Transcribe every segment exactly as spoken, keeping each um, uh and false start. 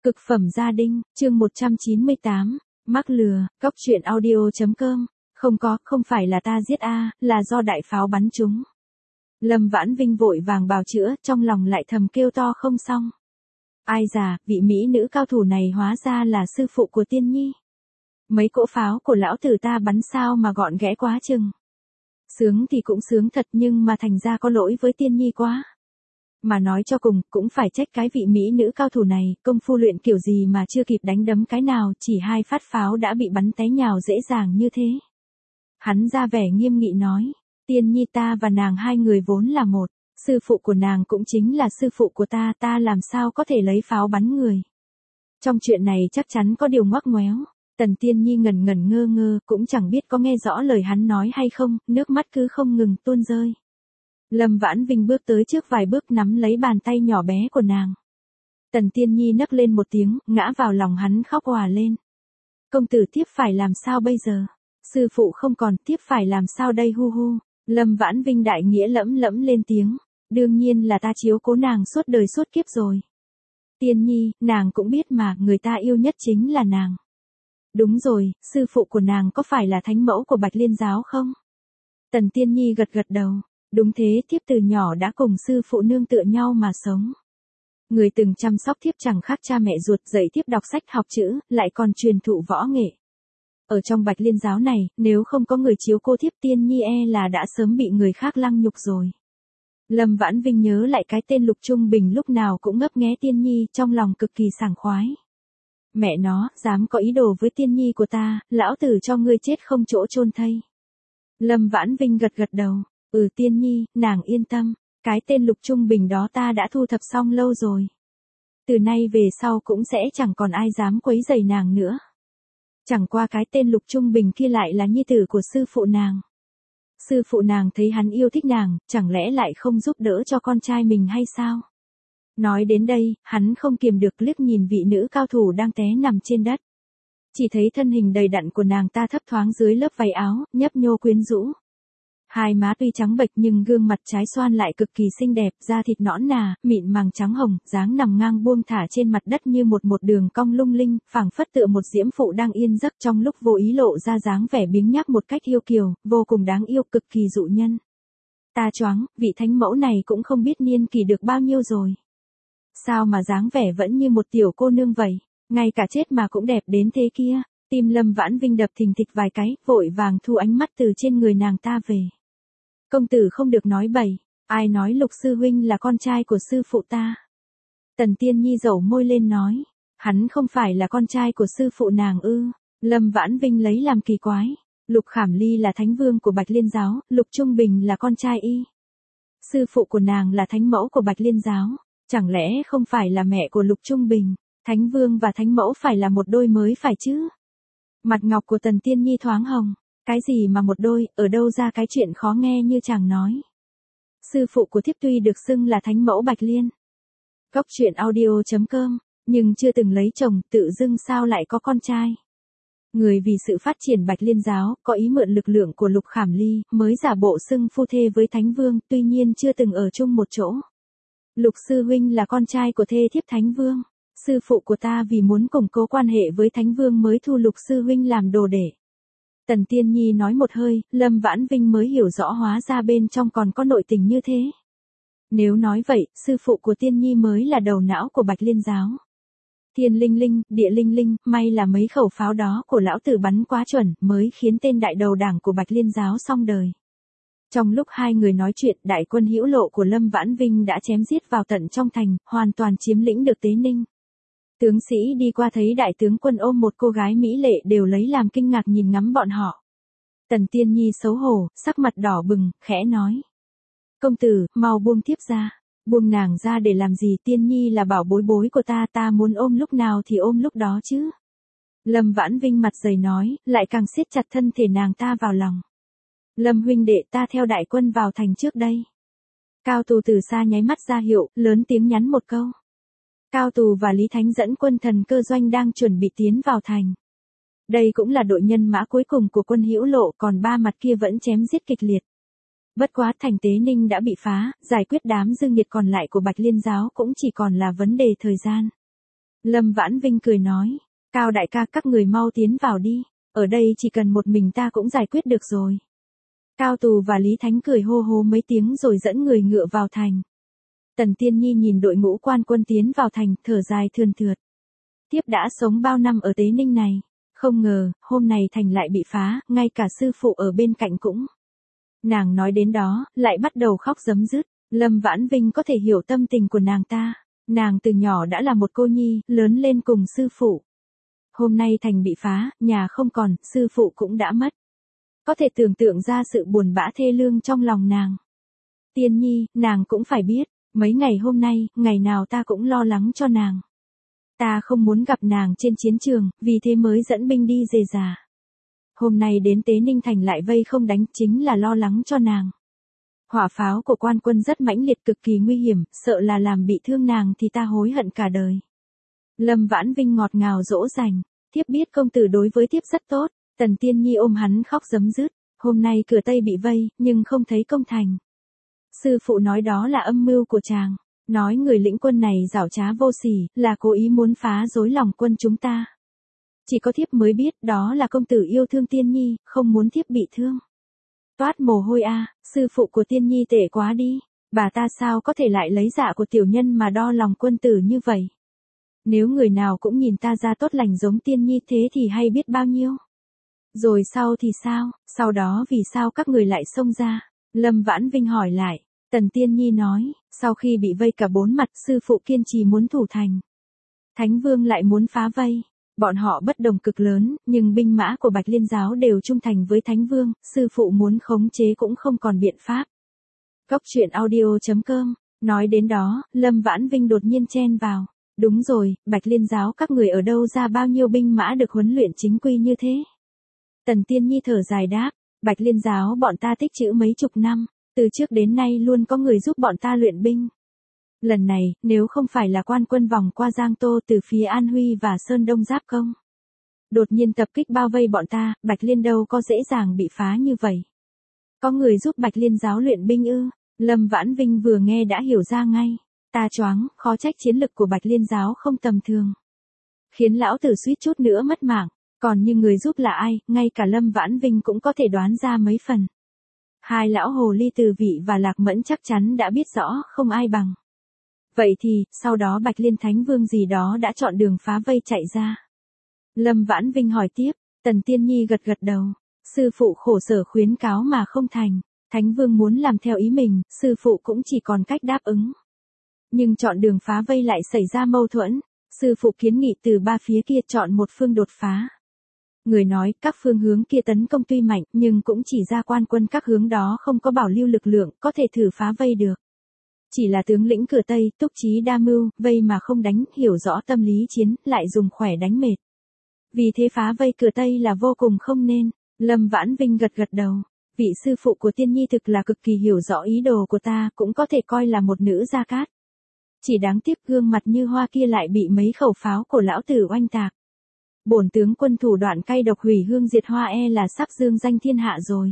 Cực phẩm gia đình, chương một trăm chín mươi tám, mắc lừa, cóc truyện audio.com, không có, không phải là ta giết a, là do đại pháo bắn trúng. Lâm Vãn Vinh vội vàng bào chữa, trong lòng lại thầm kêu to không xong. Ai già, vị mỹ nữ cao thủ này hóa ra là sư phụ của Tiên Nhi. Mấy cỗ pháo của lão tử ta bắn sao mà gọn ghẽ quá chừng. Sướng thì cũng sướng thật nhưng mà thành ra có lỗi với Tiên Nhi quá. Mà nói cho cùng, cũng phải trách cái vị mỹ nữ cao thủ này, công phu luyện kiểu gì mà chưa kịp đánh đấm cái nào, chỉ hai phát pháo đã bị bắn té nhào dễ dàng như thế. Hắn ra vẻ nghiêm nghị nói, Tiên Nhi ta và nàng hai người vốn là một, sư phụ của nàng cũng chính là sư phụ của ta, ta làm sao có thể lấy pháo bắn người. Trong chuyện này chắc chắn có điều ngoắc ngoéo. Tần Tiên Nhi ngẩn ngẩn ngơ ngơ, cũng chẳng biết có nghe rõ lời hắn nói hay không, nước mắt cứ không ngừng tuôn rơi. Lâm Vãn Vinh bước tới trước vài bước nắm lấy bàn tay nhỏ bé của nàng. Tần Tiên Nhi nấc lên một tiếng, ngã vào lòng hắn khóc òa lên. Công tử tiếp phải làm sao bây giờ? Sư phụ không còn, tiếp phải làm sao đây hu hu? Lâm Vãn Vinh đại nghĩa lẫm lẫm lên tiếng. Đương nhiên là ta chiếu cố nàng suốt đời suốt kiếp rồi. Tiên Nhi, nàng cũng biết mà, người ta yêu nhất chính là nàng. Đúng rồi, sư phụ của nàng có phải là thánh mẫu của Bạch Liên giáo không? Tần Tiên Nhi gật gật đầu. Đúng thế, thiếp từ nhỏ đã cùng sư phụ nương tựa nhau mà sống. Người từng chăm sóc thiếp chẳng khác cha mẹ ruột, dạy thiếp đọc sách học chữ, lại còn truyền thụ võ nghệ. Ở trong Bạch Liên giáo này, nếu không có người chiếu cô thiếp, Tiên Nhi e là đã sớm bị người khác lăng nhục rồi. Lâm Vãn Vinh nhớ lại cái tên Lục Trung Bình lúc nào cũng ngấp nghé Tiên Nhi, trong lòng cực kỳ sảng khoái. Mẹ nó, dám có ý đồ với Tiên Nhi của ta, lão tử cho ngươi chết không chỗ chôn thây. Lâm Vãn Vinh gật gật đầu. Ừ Tiên Nhi, nàng yên tâm, cái tên Lục Trung Bình đó ta đã thu thập xong lâu rồi. Từ nay về sau cũng sẽ chẳng còn ai dám quấy rầy nàng nữa. Chẳng qua cái tên Lục Trung Bình kia lại là nhi tử của sư phụ nàng. Sư phụ nàng thấy hắn yêu thích nàng, chẳng lẽ lại không giúp đỡ cho con trai mình hay sao? Nói đến đây, hắn không kiềm được liếc nhìn vị nữ cao thủ đang té nằm trên đất. Chỉ thấy thân hình đầy đặn của nàng ta thấp thoáng dưới lớp váy áo, nhấp nhô quyến rũ. Hai má tuy trắng bệch nhưng gương mặt trái xoan lại cực kỳ xinh đẹp, da thịt nõn nà, mịn màng trắng hồng, dáng nằm ngang buông thả trên mặt đất như một một đường cong lung linh, phảng phất tựa một diễm phụ đang yên giấc, trong lúc vô ý lộ ra dáng vẻ biếng nhác một cách yêu kiều, vô cùng đáng yêu, cực kỳ dụ nhân. Ta choáng, vị thánh mẫu này cũng không biết niên kỳ được bao nhiêu rồi. Sao mà dáng vẻ vẫn như một tiểu cô nương vậy, ngay cả chết mà cũng đẹp đến thế kia. Tim Lâm Vãn Vinh đập thình thịch vài cái, vội vàng thu ánh mắt từ trên người nàng ta về. Công tử không được nói bậy, ai nói Lục sư huynh là con trai của sư phụ ta. Tần Tiên Nhi dẩu môi lên nói, hắn không phải là con trai của sư phụ nàng ư? Lâm Vãn Vinh lấy làm kỳ quái. Lục Khảm Ly là thánh vương của Bạch Liên giáo, Lục Trung Bình là con trai y. Sư phụ của nàng là thánh mẫu của Bạch Liên giáo, chẳng lẽ không phải là mẹ của Lục Trung Bình? Thánh vương và thánh mẫu phải là một đôi mới phải chứ? Mặt ngọc của Tần Tiên Nhi thoáng hồng. Cái gì mà một đôi, ở đâu ra cái chuyện khó nghe như chàng nói. Sư phụ của thiếp tuy được xưng là thánh mẫu Bạch Liên. Cóc truyện audio.com, nhưng chưa từng lấy chồng, tự dưng sao lại có con trai. Người vì sự phát triển Bạch Liên giáo, có ý mượn lực lượng của Lục Khảm Ly, mới giả bộ xưng phu thê với thánh vương, tuy nhiên chưa từng ở chung một chỗ. Lục sư huynh là con trai của thê thiếp thánh vương. Sư phụ của ta vì muốn củng cố quan hệ với thánh vương mới thu Lục sư huynh làm đồ đệ. Tần Tiên Nhi nói một hơi, Lâm Vãn Vinh mới hiểu rõ hóa ra bên trong còn có nội tình như thế. Nếu nói vậy, sư phụ của Tiên Nhi mới là đầu não của Bạch Liên giáo. Thiên linh linh, địa linh linh, may là mấy khẩu pháo đó của lão tử bắn quá chuẩn, mới khiến tên đại đầu đảng của Bạch Liên giáo xong đời. Trong lúc hai người nói chuyện, đại quân hữu lộ của Lâm Vãn Vinh đã chém giết vào tận trong thành, hoàn toàn chiếm lĩnh được Tế Ninh. Tướng sĩ đi qua thấy đại tướng quân ôm một cô gái mỹ lệ đều lấy làm kinh ngạc nhìn ngắm bọn họ. Tần Tiên Nhi xấu hổ, sắc mặt đỏ bừng, khẽ nói. Công tử, mau buông thiếp ra. Buông nàng ra để làm gì? Tiên Nhi là bảo bối bối của ta, ta muốn ôm lúc nào thì ôm lúc đó chứ. Lâm Vãn Vinh mặt dày nói, lại càng siết chặt thân thể nàng ta vào lòng. Lâm huynh đệ, ta theo đại quân vào thành trước đây. Cao Tù từ xa nháy mắt ra hiệu, lớn tiếng nhắn một câu. Cao Tù và Lý Thánh dẫn quân Thần Cơ Doanh đang chuẩn bị tiến vào thành. Đây cũng là đội nhân mã cuối cùng của quân hữu lộ, còn ba mặt kia vẫn chém giết kịch liệt. Bất quá thành Tế Ninh đã bị phá, giải quyết đám dư nghiệt còn lại của Bạch Liên giáo cũng chỉ còn là vấn đề thời gian. Lâm Vãn Vinh cười nói, Cao đại ca các người mau tiến vào đi, ở đây chỉ cần một mình ta cũng giải quyết được rồi. Cao Tù và Lý Thánh cười hô hô mấy tiếng rồi dẫn người ngựa vào thành. Tần Tiên Nhi nhìn đội ngũ quan quân tiến vào thành, thở dài thườn thượt. Thiếp đã sống bao năm ở Tế Ninh này, không ngờ, hôm nay thành lại bị phá, ngay cả sư phụ ở bên cạnh cũng. Nàng nói đến đó, lại bắt đầu khóc rấm rứt. Lâm Vãn Vinh có thể hiểu tâm tình của nàng ta. Nàng từ nhỏ đã là một cô nhi, lớn lên cùng sư phụ. Hôm nay thành bị phá, nhà không còn, sư phụ cũng đã mất. Có thể tưởng tượng ra sự buồn bã thê lương trong lòng nàng. Tiên Nhi, nàng cũng phải biết, mấy ngày hôm nay, ngày nào ta cũng lo lắng cho nàng. Ta không muốn gặp nàng trên chiến trường, vì thế mới dẫn binh đi dề dà. Hôm nay đến Tế Ninh thành lại vây không đánh, chính là lo lắng cho nàng. Hỏa pháo của quan quân rất mãnh liệt, cực kỳ nguy hiểm, sợ là làm bị thương nàng thì ta hối hận cả đời. Lâm Vãn Vinh ngọt ngào dỗ dành, thiếp biết công tử đối với thiếp rất tốt. Tần Tiên Nhi ôm hắn khóc rấm rứt, hôm nay cửa Tây bị vây, nhưng không thấy công thành. Sư phụ nói đó là âm mưu của chàng, nói người lĩnh quân này giảo trá vô sỉ, là cố ý muốn phá rối lòng quân chúng ta. Chỉ có thiếp mới biết đó là công tử yêu thương Tiên Nhi, không muốn thiếp bị thương. Toát mồ hôi a, à, sư phụ của Tiên Nhi tệ quá đi, bà ta sao có thể lại lấy dạ của tiểu nhân mà đo lòng quân tử như vậy. Nếu người nào cũng nhìn ta ra tốt lành giống Tiên Nhi thế thì hay biết bao nhiêu. Rồi sau thì sao, sau đó vì sao các người lại xông ra? Lâm Vãn Vinh hỏi lại. Tần Tiên Nhi nói, sau khi bị vây cả bốn mặt, sư phụ kiên trì muốn thủ thành. Thánh Vương lại muốn phá vây. Bọn họ bất đồng cực lớn, nhưng binh mã của Bạch Liên giáo đều trung thành với Thánh Vương, sư phụ muốn khống chế cũng không còn biện pháp. Góc truyện audio chấm com, nói đến đó, Lâm Vãn Vinh đột nhiên chen vào. Đúng rồi, Bạch Liên giáo các người ở đâu ra bao nhiêu binh mã được huấn luyện chính quy như thế? Tần Tiên Nhi thở dài đáp, Bạch Liên giáo bọn ta tích trữ mấy chục năm, từ trước đến nay luôn có người giúp bọn ta luyện binh. Lần này, nếu không phải là quan quân vòng qua Giang Tô từ phía An Huy và Sơn Đông giáp công, đột nhiên tập kích bao vây bọn ta, Bạch Liên đâu có dễ dàng bị phá như vậy. Có người giúp Bạch Liên giáo luyện binh ư? Lâm Vãn Vinh vừa nghe đã hiểu ra ngay. Ta choáng, khó trách chiến lực của Bạch Liên giáo không tầm thường. Khiến lão tử suýt chút nữa mất mạng. Còn như người giúp là ai, ngay cả Lâm Vãn Vinh cũng có thể đoán ra mấy phần. Hai lão hồ ly Từ Vị và Lạc Mẫn chắc chắn đã biết rõ không ai bằng. Vậy thì, sau đó Bạch Liên Thánh Vương gì đó đã chọn đường phá vây chạy ra. Lâm Vãn Vinh hỏi tiếp, Tần Tiên Nhi gật gật đầu. Sư phụ khổ sở khuyến cáo mà không thành. Thánh Vương muốn làm theo ý mình, sư phụ cũng chỉ còn cách đáp ứng. Nhưng chọn đường phá vây lại xảy ra mâu thuẫn. Sư phụ kiến nghị từ ba phía kia chọn một phương đột phá. Người nói, các phương hướng kia tấn công tuy mạnh, nhưng cũng chỉ ra quan quân các hướng đó không có bảo lưu lực lượng, có thể thử phá vây được. Chỉ là tướng lĩnh cửa Tây, Túc Chí đa mưu, vây mà không đánh, hiểu rõ tâm lý chiến, lại dùng khỏe đánh mệt. Vì thế phá vây cửa Tây là vô cùng không nên. Lâm Vãn Vinh gật gật đầu. Vị sư phụ của Tiên Nhi thực là cực kỳ hiểu rõ ý đồ của ta, cũng có thể coi là một nữ gia cát. Chỉ đáng tiếc gương mặt như hoa kia lại bị mấy khẩu pháo của lão tử oanh tạc. Bổn tướng quân thủ đoạn cay độc hủy hương diệt hoa e là sắp dương danh thiên hạ rồi.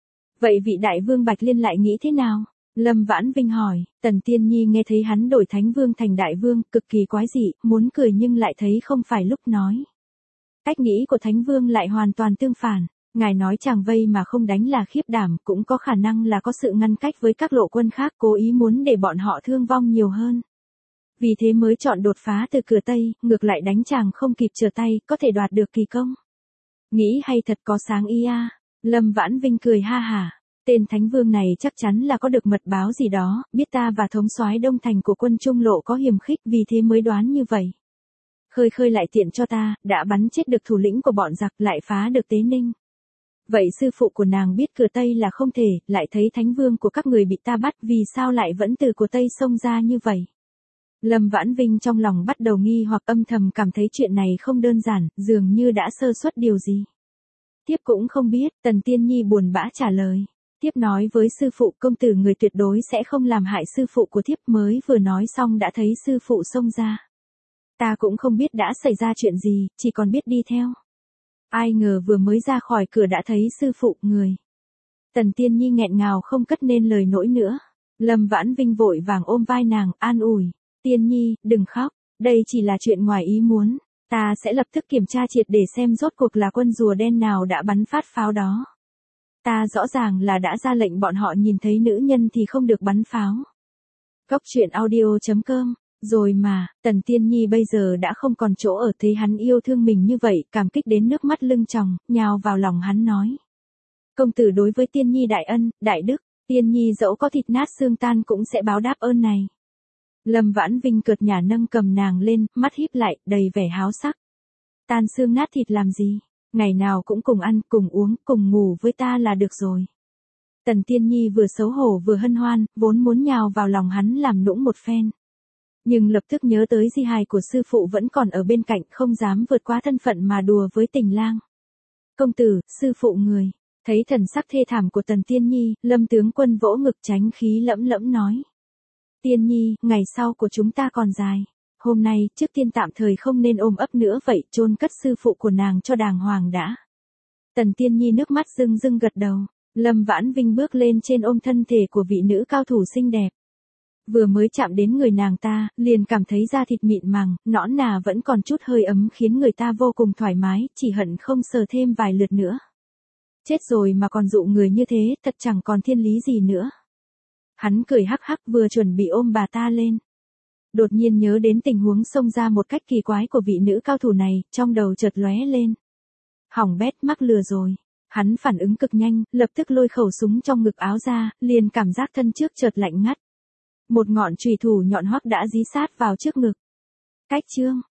Vậy vị đại vương Bạch Liên lại nghĩ thế nào? Lâm Vãn Vinh hỏi. Tần Tiên Nhi nghe thấy hắn đổi Thánh Vương thành đại vương, cực kỳ quái dị, muốn cười nhưng lại thấy không phải lúc nói. Cách nghĩ của Thánh Vương lại hoàn toàn tương phản. Ngài nói chàng vây mà không đánh là khiếp đảm, cũng có khả năng là có sự ngăn cách với các lộ quân khác, cố ý muốn để bọn họ thương vong nhiều hơn. Vì thế mới chọn đột phá từ cửa Tây, ngược lại đánh chàng không kịp trở tay, có thể đoạt được kỳ công. Nghĩ hay thật có sáng ý a. Lâm Vãn Vinh cười ha hả. Tên Thánh Vương này chắc chắn là có được mật báo gì đó, biết ta và thống soái Đông Thành của quân Trung Lộ có hiềm khích, vì thế mới đoán như vậy. Khơi khơi lại tiện cho ta, đã bắn chết được thủ lĩnh của bọn giặc, lại phá được Tế Ninh. Vậy sư phụ của nàng biết cửa Tây là không thể, lại thấy Thánh Vương của các người bị ta bắt, vì sao lại vẫn từ của Tây xông ra như vậy? Lâm Vãn Vinh trong lòng bắt đầu nghi hoặc âm thầm cảm thấy chuyện này không đơn giản, dường như đã sơ suất điều gì. Tiếp cũng không biết, Tần Tiên Nhi buồn bã trả lời. Tiếp nói với sư phụ công tử người tuyệt đối sẽ không làm hại sư phụ của thiếp, mới vừa nói xong đã thấy sư phụ xông ra. Ta cũng không biết đã xảy ra chuyện gì, chỉ còn biết đi theo. Ai ngờ vừa mới ra khỏi cửa đã thấy sư phụ người. Tần Tiên Nhi nghẹn ngào không cất nên lời nỗi nữa. Lâm Vãn Vinh vội vàng ôm vai nàng, an ủi. Tiên Nhi, đừng khóc, Đây chỉ là chuyện ngoài ý muốn. Ta sẽ lập tức kiểm tra triệt để xem rốt cuộc là quân rùa đen nào đã bắn phát pháo đó. Ta rõ ràng là đã ra lệnh bọn họ nhìn thấy nữ nhân thì không được bắn pháo. Cốc truyện audio chấm com. Rồi mà, Tần Tiên Nhi bây giờ đã không còn chỗ ở, thấy hắn yêu thương mình như vậy, cảm kích đến nước mắt lưng tròng, nhào vào lòng hắn nói. Công tử đối với Tiên Nhi đại ân, đại đức, Tiên Nhi dẫu có thịt nát xương tan cũng sẽ báo đáp ơn này. Lâm Vãn Vinh cợt nhả nâng cầm nàng lên, mắt híp lại, đầy vẻ háo sắc. Tan xương nát thịt làm gì? Ngày nào cũng cùng ăn, cùng uống, cùng ngủ với ta là được rồi. Tần Tiên Nhi vừa xấu hổ vừa hân hoan, vốn muốn nhào vào lòng hắn làm nũng một phen. Nhưng lập tức nhớ tới di hài của sư phụ vẫn còn ở bên cạnh, không dám vượt quá thân phận mà đùa với tình lang. Công tử, sư phụ người. Thấy thần sắc thê thảm của Tần Tiên Nhi, Lâm tướng quân vỗ ngực tránh khí lẫm lẫm nói. Tiên Nhi, ngày sau của chúng ta còn dài. Hôm nay, trước tiên tạm thời không nên ôm ấp nữa vậy, chôn cất sư phụ của nàng cho đàng hoàng đã. Tần Tiên Nhi nước mắt rưng rưng gật đầu. Lâm Vãn Vinh bước lên trên ôm thân thể của vị nữ cao thủ xinh đẹp. Vừa mới chạm đến người nàng ta, liền cảm thấy da thịt mịn màng, nõn nà vẫn còn chút hơi ấm khiến người ta vô cùng thoải mái, chỉ hận không sờ thêm vài lượt nữa. Chết rồi mà còn dụ người như thế, thật chẳng còn thiên lý gì nữa. Hắn cười hắc hắc vừa chuẩn bị ôm bà ta lên. Đột nhiên nhớ đến tình huống xông ra một cách kỳ quái của vị nữ cao thủ này, trong đầu chợt lóe lên. Hỏng bét, mắc lừa rồi. Hắn phản ứng cực nhanh, lập tức lôi khẩu súng trong ngực áo ra, liền cảm giác thân trước chợt lạnh ngắt. Một ngọn chùy thủ nhọn hoắt đã dí sát vào trước ngực. Cách chương